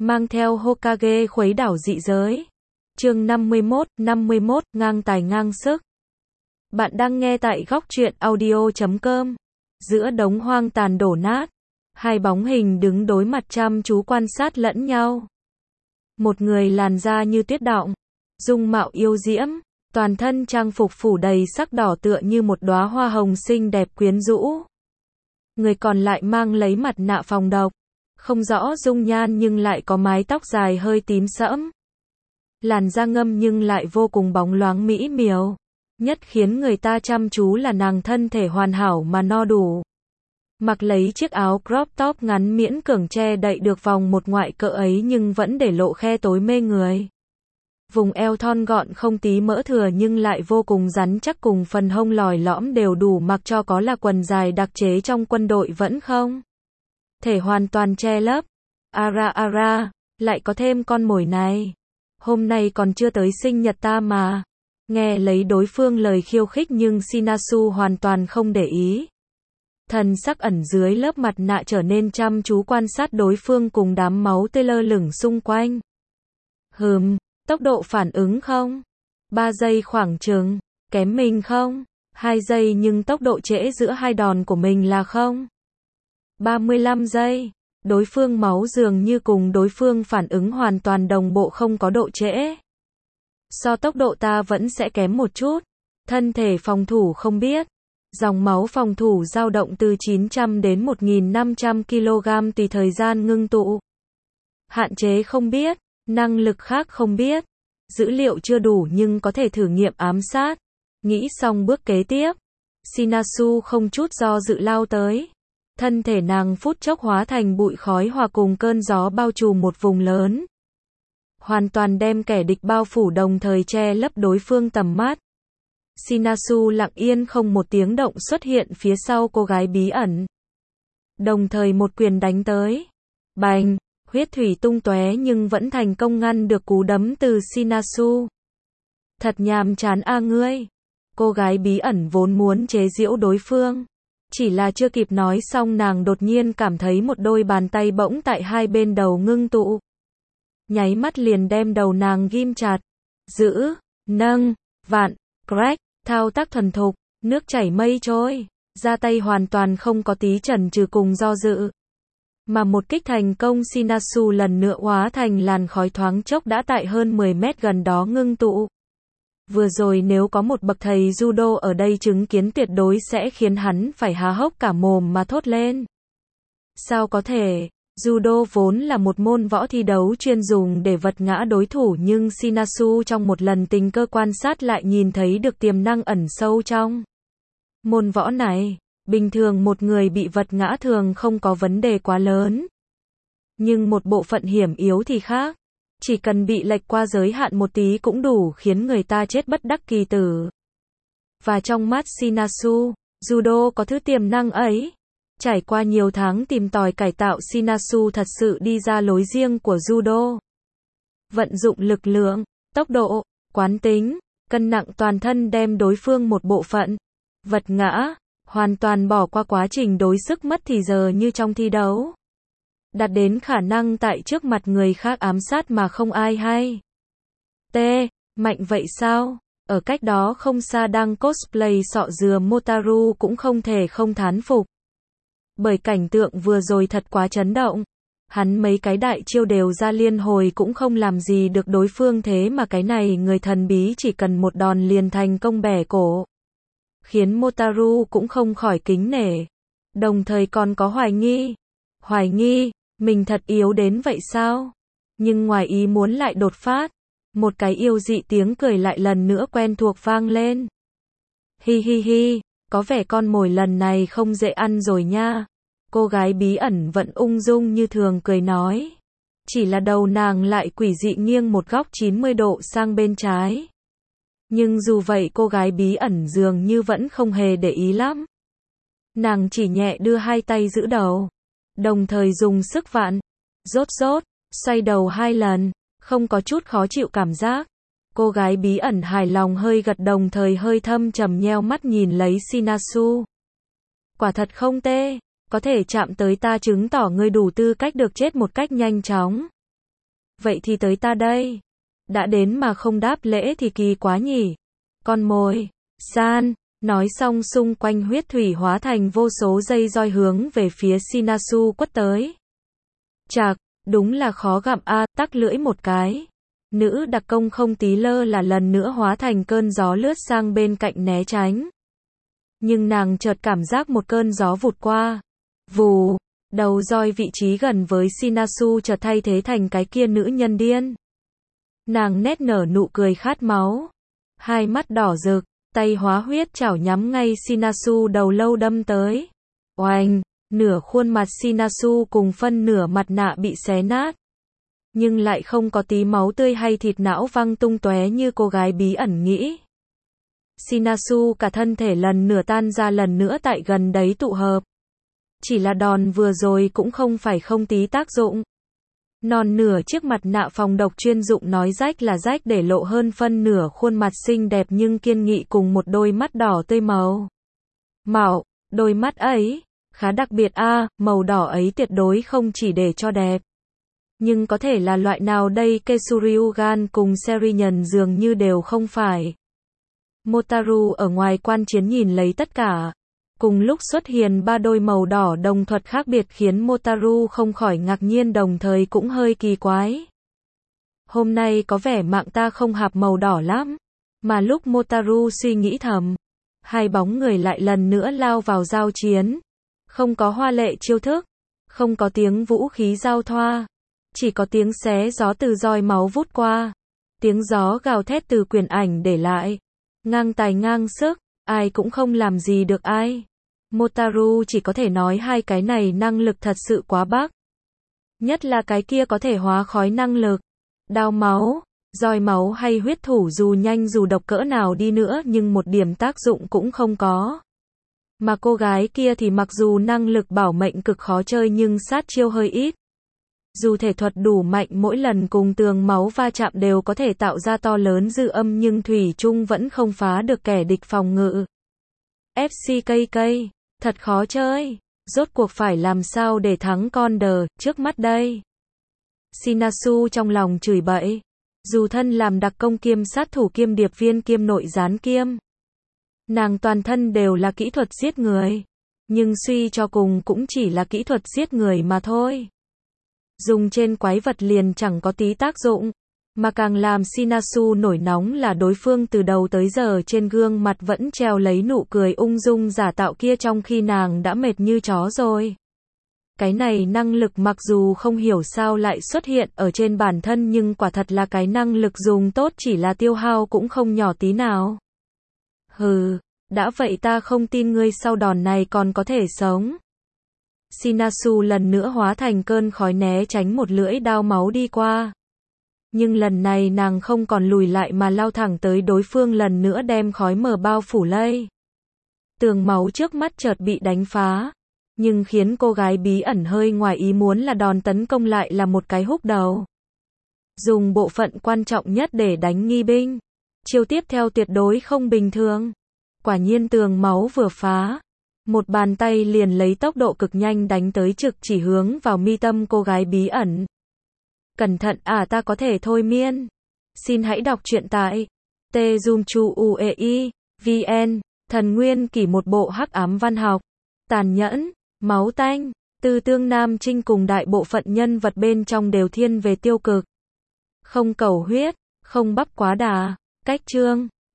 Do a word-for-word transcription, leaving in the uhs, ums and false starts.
mang theo Hokage khuấy đảo dị giới. Chương năm mươi mốt, năm mươi mốt, ngang tài ngang sức. Bạn đang nghe tại góc truyện audio chấm com. Giữa đống hoang tàn đổ nát, hai bóng hình đứng đối mặt chăm chú quan sát lẫn nhau. Một người làn da như tuyết đọng, dung mạo yêu diễm, toàn thân trang phục phủ đầy sắc đỏ tựa như một đóa hoa hồng xinh đẹp quyến rũ. Người còn lại mang lấy mặt nạ phòng độc, không rõ dung nhan nhưng lại có mái tóc dài hơi tím sẫm. Làn da ngâm nhưng lại vô cùng bóng loáng mỹ miều. Nhất khiến người ta chăm chú là nàng thân thể hoàn hảo mà no đủ. Mặc lấy chiếc áo crop top ngắn miễn cưỡng che đậy được vòng một ngoại cỡ ấy nhưng vẫn để lộ khe tối mê người. Vùng eo thon gọn không tí mỡ thừa nhưng lại vô cùng rắn chắc cùng phần hông lòi lõm đều đủ mặc cho có là quần dài đặc chế trong quân đội vẫn không thể hoàn toàn che lấp. Ara ara, lại có thêm con mồi này. Hôm nay còn chưa tới sinh nhật ta mà. Nghe lấy đối phương lời khiêu khích nhưng Shinasu hoàn toàn không để ý. Thần sắc ẩn dưới lớp mặt nạ trở nên chăm chú quan sát đối phương cùng đám máu tươi lơ lửng xung quanh. Hừm, tốc độ phản ứng không? ba giây khoảng chừng, kém mình không? hai giây nhưng tốc độ trễ giữa hai đòn của mình là không? ba mươi lăm giây. Đối phương máu dường như cùng đối phương phản ứng hoàn toàn đồng bộ không có độ trễ. So tốc độ ta vẫn sẽ kém một chút. Thân thể phòng thủ không biết. Dòng máu phòng thủ dao động từ chín trăm đến một nghìn năm trăm ki lô gam tùy thời gian ngưng tụ. Hạn chế không biết. Năng lực khác không biết. Dữ liệu chưa đủ nhưng có thể thử nghiệm ám sát. Nghĩ xong bước kế tiếp. Shinasu không chút do dự lao tới. Thân thể nàng phút chốc hóa thành bụi khói hòa cùng cơn gió bao trùm một vùng lớn. Hoàn toàn đem kẻ địch bao phủ đồng thời che lấp đối phương tầm mắt. Shinasu lặng yên không một tiếng động xuất hiện phía sau cô gái bí ẩn. Đồng thời một quyền đánh tới. Bành, huyết thủy tung tóe nhưng vẫn thành công ngăn được cú đấm từ Shinasu. Thật nhàm chán a ngươi. Cô gái bí ẩn vốn muốn chế giễu đối phương. Chỉ là chưa kịp nói xong nàng đột nhiên cảm thấy một đôi bàn tay bỗng tại hai bên đầu ngưng tụ. Nháy mắt liền đem đầu nàng ghim chặt. Giữ, nâng, vặn, crack, thao tác thuần thục, nước chảy mây trôi, ra tay hoàn toàn không có tí chần chừ cùng do dự. Mà một kích thành công Shinasu lần nữa hóa thành làn khói thoáng chốc đã tại hơn mười mét gần đó ngưng tụ. Vừa rồi nếu có một bậc thầy judo ở đây chứng kiến tuyệt đối sẽ khiến hắn phải há hốc cả mồm mà thốt lên. Sao có thể? Judo vốn là một môn võ thi đấu chuyên dùng để vật ngã đối thủ nhưng Shinasu trong một lần tình cờ quan sát lại nhìn thấy được tiềm năng ẩn sâu trong môn võ này. Bình thường một người bị vật ngã thường không có vấn đề quá lớn. Nhưng một bộ phận hiểm yếu thì khác. Chỉ cần bị lệch qua giới hạn một tí cũng đủ khiến người ta chết bất đắc kỳ tử. Và trong mắt Shinasu, judo có thứ tiềm năng ấy. Trải qua nhiều tháng tìm tòi cải tạo Shinasu thật sự đi ra lối riêng của judo. Vận dụng lực lượng, tốc độ, quán tính, cân nặng toàn thân đem đối phương một bộ phận vật ngã, hoàn toàn bỏ qua quá trình đối sức mất thì giờ như trong thi đấu. Đạt đến khả năng tại trước mặt người khác ám sát mà không ai hay. T. Mạnh vậy sao? Ở cách đó không xa đang cosplay sọ dừa Motaru cũng không thể không thán phục. Bởi cảnh tượng vừa rồi thật quá chấn động. Hắn mấy cái đại chiêu đều ra liên hồi cũng không làm gì được đối phương thế mà cái này người thần bí chỉ cần một đòn liền thành công bẻ cổ. Khiến Motaru cũng không khỏi kính nể. Đồng thời còn có hoài nghi. Hoài nghi. Mình thật yếu đến vậy sao? Nhưng ngoài ý muốn lại đột phát. Một cái yêu dị tiếng cười lại lần nữa quen thuộc vang lên. Hi hi hi, có vẻ con mồi lần này không dễ ăn rồi nha. Cô gái bí ẩn vẫn ung dung như thường cười nói. Chỉ là đầu nàng lại quỷ dị nghiêng một góc chín mươi độ sang bên trái. Nhưng dù vậy cô gái bí ẩn dường như vẫn không hề để ý lắm. Nàng chỉ nhẹ đưa hai tay giữ đầu. Đồng thời dùng sức vặn, rốt rốt, xoay đầu hai lần, không có chút khó chịu cảm giác. Cô gái bí ẩn hài lòng hơi gật đồng thời hơi thâm trầm nheo mắt nhìn lấy Shinasu. Quả thật không tệ, có thể chạm tới ta chứng tỏ ngươi đủ tư cách được chết một cách nhanh chóng. Vậy thì tới ta đây. Đã đến mà không đáp lễ thì kỳ quá nhỉ. Con mồi. San. Nói xong xung quanh huyết thủy hóa thành vô số dây roi hướng về phía Shinasu quất tới. Chạc, đúng là khó gặm a, tắc lưỡi một cái. Nữ đặc công không tí lơ là lần nữa hóa thành cơn gió lướt sang bên cạnh né tránh. Nhưng nàng chợt cảm giác một cơn gió vụt qua. Vù, đầu roi vị trí gần với Shinasu chợt thay thế thành cái kia nữ nhân điên. Nàng nét nở nụ cười khát máu. Hai mắt đỏ rực, tay hóa huyết chảo nhắm ngay Shinasu đầu lâu đâm tới. Oanh, nửa khuôn mặt Shinasu cùng phân nửa mặt nạ bị xé nát. Nhưng lại không có tí máu tươi hay thịt não văng tung tóe như cô gái bí ẩn nghĩ. Shinasu cả thân thể lần nửa tan ra lần nữa tại gần đấy tụ hợp. Chỉ là đòn vừa rồi cũng không phải không tí tác dụng. Non nửa chiếc mặt nạ phòng độc chuyên dụng nói rách là rách để lộ hơn phân nửa khuôn mặt xinh đẹp nhưng kiên nghị cùng một đôi mắt đỏ tươi màu. Mạo, đôi mắt ấy, khá đặc biệt a, à, màu đỏ ấy tuyệt đối không chỉ để cho đẹp. Nhưng có thể là loại nào đây, Keisuryugan cùng Serinhân dường như đều không phải. Motaru ở ngoài quan chiến nhìn lấy tất cả. Cùng lúc xuất hiện ba đôi màu đỏ đồng thuật khác biệt khiến Motaru không khỏi ngạc nhiên đồng thời cũng hơi kỳ quái. Hôm nay có vẻ mạng ta không hợp màu đỏ lắm. Mà lúc Motaru suy nghĩ thầm, hai bóng người lại lần nữa lao vào giao chiến. Không có hoa lệ chiêu thức, không có tiếng vũ khí giao thoa, chỉ có tiếng xé gió từ roi máu vút qua. Tiếng gió gào thét từ quyền ảnh để lại. Ngang tài ngang sức, ai cũng không làm gì được ai. Motaru chỉ có thể nói hai cái này năng lực thật sự quá bác. Nhất là cái kia có thể hóa khói năng lực. Đao máu, roi máu hay huyết thủ dù nhanh dù độc cỡ nào đi nữa nhưng một điểm tác dụng cũng không có. Mà cô gái kia thì mặc dù năng lực bảo mệnh cực khó chơi nhưng sát chiêu hơi ít. Dù thể thuật đủ mạnh mỗi lần cùng tường máu va chạm đều có thể tạo ra to lớn dư âm nhưng thủy chung vẫn không phá được kẻ địch phòng ngự. ép xê ca ca, thật khó chơi. Rốt cuộc phải làm sao để thắng con đờ trước mắt đây. Shinasu trong lòng chửi bậy. Dù thân làm đặc công kiêm sát thủ kiêm điệp viên kiêm nội gián kiêm. Nàng toàn thân đều là kỹ thuật giết người. Nhưng suy cho cùng cũng chỉ là kỹ thuật giết người mà thôi. Dùng trên quái vật liền chẳng có tí tác dụng. Mà càng làm Shinasu nổi nóng là đối phương từ đầu tới giờ trên gương mặt vẫn treo lấy nụ cười ung dung giả tạo kia trong khi nàng đã mệt như chó rồi. Cái này năng lực mặc dù không hiểu sao lại xuất hiện ở trên bản thân nhưng quả thật là cái năng lực dùng tốt chỉ là tiêu hao cũng không nhỏ tí nào. Hừ, đã vậy ta không tin ngươi sau đòn này còn có thể sống. Shinasu lần nữa hóa thành cơn khói né tránh một lưỡi đao máu đi qua. Nhưng lần này nàng không còn lùi lại mà lao thẳng tới đối phương lần nữa đem khói mờ bao phủ lây. Tường máu trước mắt chợt bị đánh phá. Nhưng khiến cô gái bí ẩn hơi ngoài ý muốn là đòn tấn công lại là một cái húc đầu. Dùng bộ phận quan trọng nhất để đánh nghi binh. Chiêu tiếp theo tuyệt đối không bình thường. Quả nhiên tường máu vừa phá. Một bàn tay liền lấy tốc độ cực nhanh đánh tới trực chỉ hướng vào mi tâm cô gái bí ẩn. Cẩn thận à, ta có thể thôi miên. Xin hãy đọc truyện tại tezumchu.ui, vn, thần nguyên kỷ một bộ hắc ám văn học. Tàn nhẫn, máu tanh, Tư Tương Nam Trinh cùng đại bộ phận nhân vật bên trong đều thiên về tiêu cực. Không cầu huyết, không bắp quá đà, cách chương.